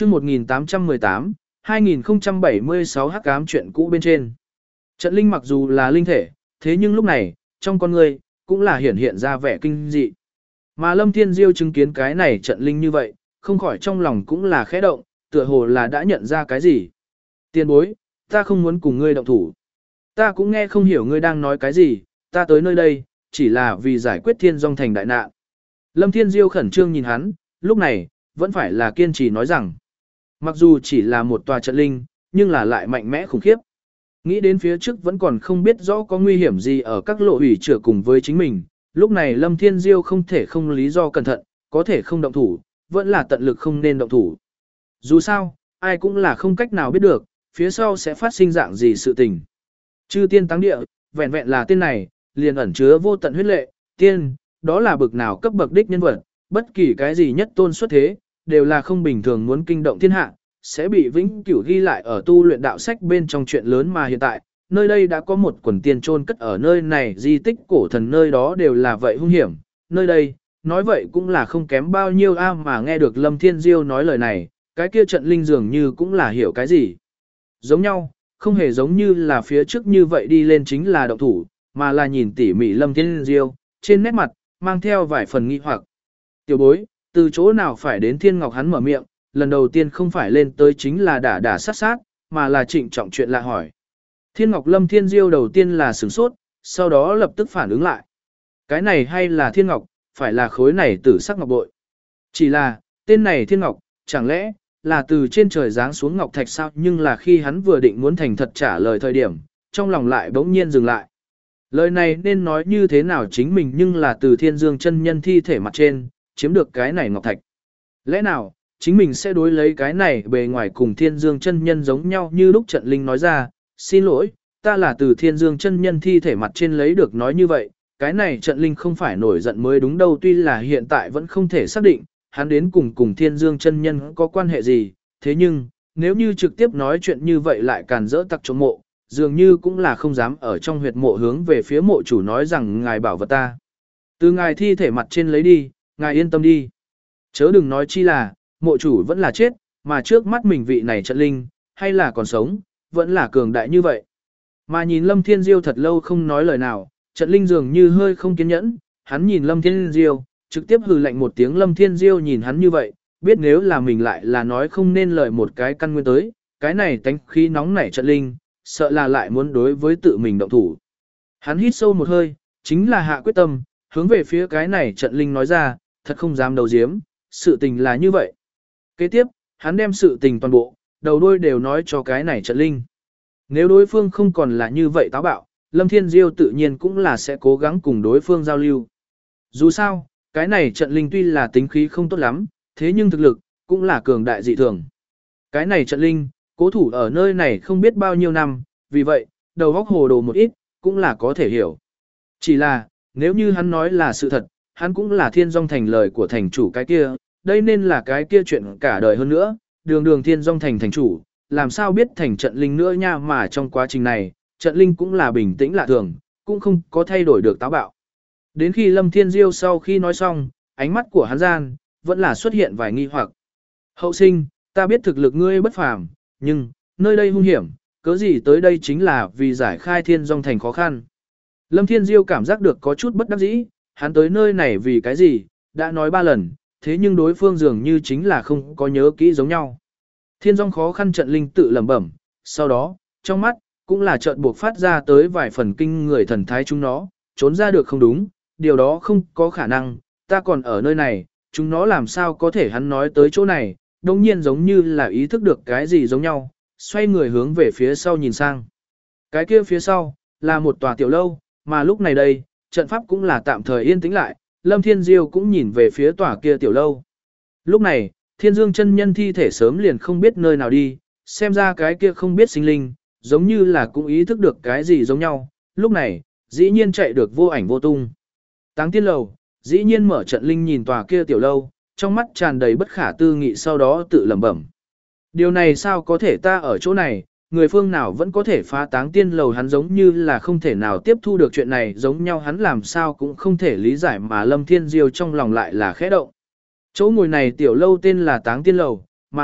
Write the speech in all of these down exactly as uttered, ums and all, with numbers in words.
chương một nghìn tám trăm mười tám, hai nghìn không trăm bảy mươi sáu hắc ám chuyện cũ bên trên. Trận linh mặc dù là linh thể, thế nhưng lúc này, trong con người, cũng là hiển hiện ra vẻ kinh dị. Mà Lâm Thiên Diêu chứng kiến cái này trận linh như vậy, không khỏi trong lòng cũng là khẽ động, tựa hồ là đã nhận ra cái gì. Tiền bối, ta không muốn cùng ngươi động thủ. Ta cũng nghe không hiểu ngươi đang nói cái gì, ta tới nơi đây, chỉ là vì giải quyết Thiên Dung Thành đại nạn. Lâm Thiên Diêu khẩn trương nhìn hắn, lúc này, vẫn phải là kiên trì nói rằng, mặc dù chỉ là một tòa trận linh, nhưng là lại mạnh mẽ khủng khiếp. Nghĩ đến phía trước vẫn còn không biết rõ có nguy hiểm gì ở các lộ ủy chữa cùng với chính mình, lúc này Lâm Thiên Diêu không thể không lý do cẩn thận, có thể không động thủ, vẫn là tận lực không nên động thủ. Dù sao, ai cũng là không cách nào biết được, phía sau sẽ phát sinh dạng gì sự tình. Chư tiên táng địa, vẹn vẹn là tên này, liền ẩn chứa vô tận huyết lệ, tiên, đó là bực nào cấp bậc đích nhân vật, bất kỳ cái gì nhất tôn xuất thế, đều là không bình thường muốn kinh động thiên hạ, sẽ bị vĩnh cửu ghi lại ở tu luyện đạo sách bên trong chuyện lớn mà hiện tại, nơi đây đã có một quần tiên chôn cất ở nơi này, di tích cổ thần nơi đó đều là vậy hung hiểm, nơi đây, nói vậy cũng là không kém bao nhiêu a mà nghe được Lâm Thiên Diêu nói lời này, cái kia trận linh dường như cũng là hiểu cái gì. Giống nhau, không hề giống như là phía trước như vậy đi lên chính là động thủ, mà là nhìn tỉ mỉ Lâm Thiên Diêu, trên nét mặt, mang theo vài phần nghi hoặc. Tiểu bối, từ chỗ nào phải đến Thiên Ngọc hắn mở miệng, lần đầu tiên không phải lên tới chính là đả đả sát sát, mà là trịnh trọng chuyện lạ hỏi. Thiên Ngọc Lâm Thiên Diêu đầu tiên là sửng sốt, sau đó lập tức phản ứng lại. Cái này hay là Thiên Ngọc, phải là khối này tử sắc ngọc bội. Chỉ là, tên này Thiên Ngọc, chẳng lẽ, là từ trên trời giáng xuống ngọc thạch sao, nhưng là khi hắn vừa định muốn thành thật trả lời thời điểm, trong lòng lại bỗng nhiên dừng lại. Lời này nên nói như thế nào chính mình nhưng là từ Thiên Dương chân nhân thi thể mặt trên, chiếm được cái này ngọc thạch. Lẽ nào, chính mình sẽ đối lấy cái này bề ngoài cùng Thiên Dương chân nhân giống nhau như lúc trận linh nói ra, xin lỗi, ta là từ Thiên Dương chân nhân thi thể mặt trên lấy được nói như vậy, cái này trận linh không phải nổi giận mới đúng đâu, tuy là hiện tại vẫn không thể xác định, hắn đến cùng cùng Thiên Dương chân nhân có quan hệ gì, thế nhưng, nếu như trực tiếp nói chuyện như vậy lại càn rỡ tặc trộm mộ, dường như cũng là không dám ở trong huyệt mộ hướng về phía mộ chủ nói rằng ngài bảo vật ta. Từ ngài thi thể mặt trên lấy đi, ngài yên tâm đi. Chớ đừng nói chi là, mộ chủ vẫn là chết, mà trước mắt mình vị này trận linh, hay là còn sống, vẫn là cường đại như vậy. Mà nhìn Lâm Thiên Diêu thật lâu không nói lời nào, trận linh dường như hơi không kiên nhẫn, hắn nhìn Lâm Thiên Diêu, trực tiếp hừ lạnh một tiếng. Lâm Thiên Diêu nhìn hắn như vậy, biết nếu là mình lại là nói không nên lời một cái căn nguyên tới, cái này tánh khí nóng nảy trận linh, sợ là lại muốn đối với tự mình động thủ. Hắn hít sâu một hơi, chính là hạ quyết tâm, hướng về phía cái này trận linh nói ra, thật không dám đầu diếm, sự tình là như vậy. Kế tiếp, hắn đem sự tình toàn bộ, đầu đuôi đều nói cho cái này trận linh. Nếu đối phương không còn là như vậy táo bạo, Lâm Thiên Diêu tự nhiên cũng là sẽ cố gắng cùng đối phương giao lưu. Dù sao, cái này trận linh tuy là tính khí không tốt lắm, thế nhưng thực lực, cũng là cường đại dị thường. Cái này trận linh, cố thủ ở nơi này không biết bao nhiêu năm, vì vậy, đầu óc hồ đồ một ít, cũng là có thể hiểu. Chỉ là, nếu như hắn nói là sự thật, hắn cũng là Thiên Dung Thành lời của thành chủ cái kia, đây nên là cái kia chuyện cả đời hơn nữa, đường đường Thiên Dung Thành thành chủ, làm sao biết thành trận linh nữa nha, mà trong quá trình này, trận linh cũng là bình tĩnh lạ thường, cũng không có thay đổi được táo bạo. Đến khi Lâm Thiên Diêu sau khi nói xong, ánh mắt của hắn gian, vẫn là xuất hiện vài nghi hoặc. Hậu sinh, ta biết thực lực ngươi bất phàm, nhưng, nơi đây hung hiểm, cớ gì tới đây chính là vì giải khai Thiên Dung Thành khó khăn. Lâm Thiên Diêu cảm giác được có chút bất đắc dĩ, hắn tới nơi này vì cái gì, đã nói ba lần, thế nhưng đối phương dường như chính là không có nhớ kỹ giống nhau. Thiên Dung khó khăn trận linh tự lẩm bẩm, sau đó, trong mắt, cũng là chợt buộc phát ra tới vài phần kinh người thần thái chúng nó, trốn ra được không đúng, điều đó không có khả năng, ta còn ở nơi này, chúng nó làm sao có thể hắn nói tới chỗ này, đồng nhiên giống như là ý thức được cái gì giống nhau, xoay người hướng về phía sau nhìn sang. Cái kia phía sau, là một tòa tiểu lâu, mà lúc này đây, trận pháp cũng là tạm thời yên tĩnh lại, Lâm Thiên Diêu cũng nhìn về phía tòa kia tiểu lâu. Lúc này, Thiên Dương chân nhân thi thể sớm liền không biết nơi nào đi, xem ra cái kia không biết sinh linh, giống như là cũng ý thức được cái gì giống nhau, lúc này, dĩ nhiên chạy được vô ảnh vô tung. Táng tiên lầu, dĩ nhiên mở trận linh nhìn tòa kia tiểu lâu, trong mắt tràn đầy bất khả tư nghị, sau đó tự lẩm bẩm. Điều này sao có thể, ta ở chỗ này, người phương nào vẫn có thể phá táng tiên lầu, hắn giống như là không thể nào tiếp thu được chuyện này giống nhau, hắn làm sao cũng không thể lý giải, mà Lâm Thiên Diêu trong lòng lại là khẽ động. Chỗ ngồi này tiểu lâu tên là táng tiên lầu, mà,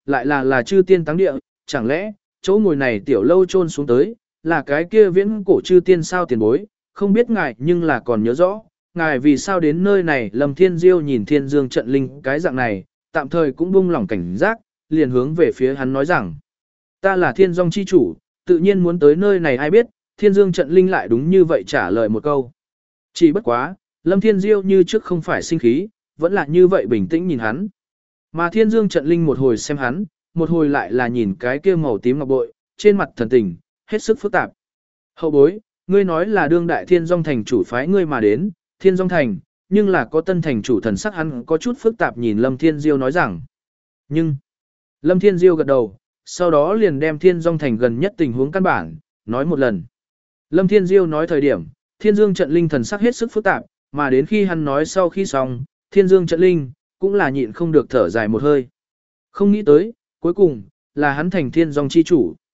lại là là chư tiên táng địa, chẳng lẽ, chỗ ngồi này tiểu lâu chôn xuống tới, là cái kia viễn cổ chư tiên sao tiền bối, không biết ngài nhưng là còn nhớ rõ, ngài vì sao đến nơi này. Lâm Thiên Diêu nhìn Thiên Dương trận linh cái dạng này, tạm thời cũng buông lỏng cảnh giác, liền hướng về phía hắn nói rằng, ta là Thiên Dung chi chủ, tự nhiên muốn tới nơi này ai biết, Thiên Dương trận linh lại đúng như vậy trả lời một câu. Chỉ bất quá, Lâm Thiên Diêu như trước không phải sinh khí, vẫn là như vậy bình tĩnh nhìn hắn. Mà Thiên Dương trận linh một hồi xem hắn, một hồi lại là nhìn cái kia màu tím ngọc bội, trên mặt thần tình, hết sức phức tạp. Hậu bối, ngươi nói là đương đại Thiên Dung thành chủ phái ngươi mà đến, Thiên Dung thành, nhưng là có tân thành chủ thần sắc hắn có chút phức tạp nhìn Lâm Thiên Diêu nói rằng. Nhưng, Lâm Thiên Diêu gật đầu, sau đó liền đem Thiên Dung thành gần nhất tình huống căn bản, nói một lần. Lâm Thiên Diêu nói thời điểm, Thiên Dương trận linh thần sắc hết sức phức tạp, mà đến khi hắn nói sau khi xong, Thiên Dương trận linh, cũng là nhịn không được thở dài một hơi. Không nghĩ tới, cuối cùng, là hắn thành Thiên Dung chi chủ.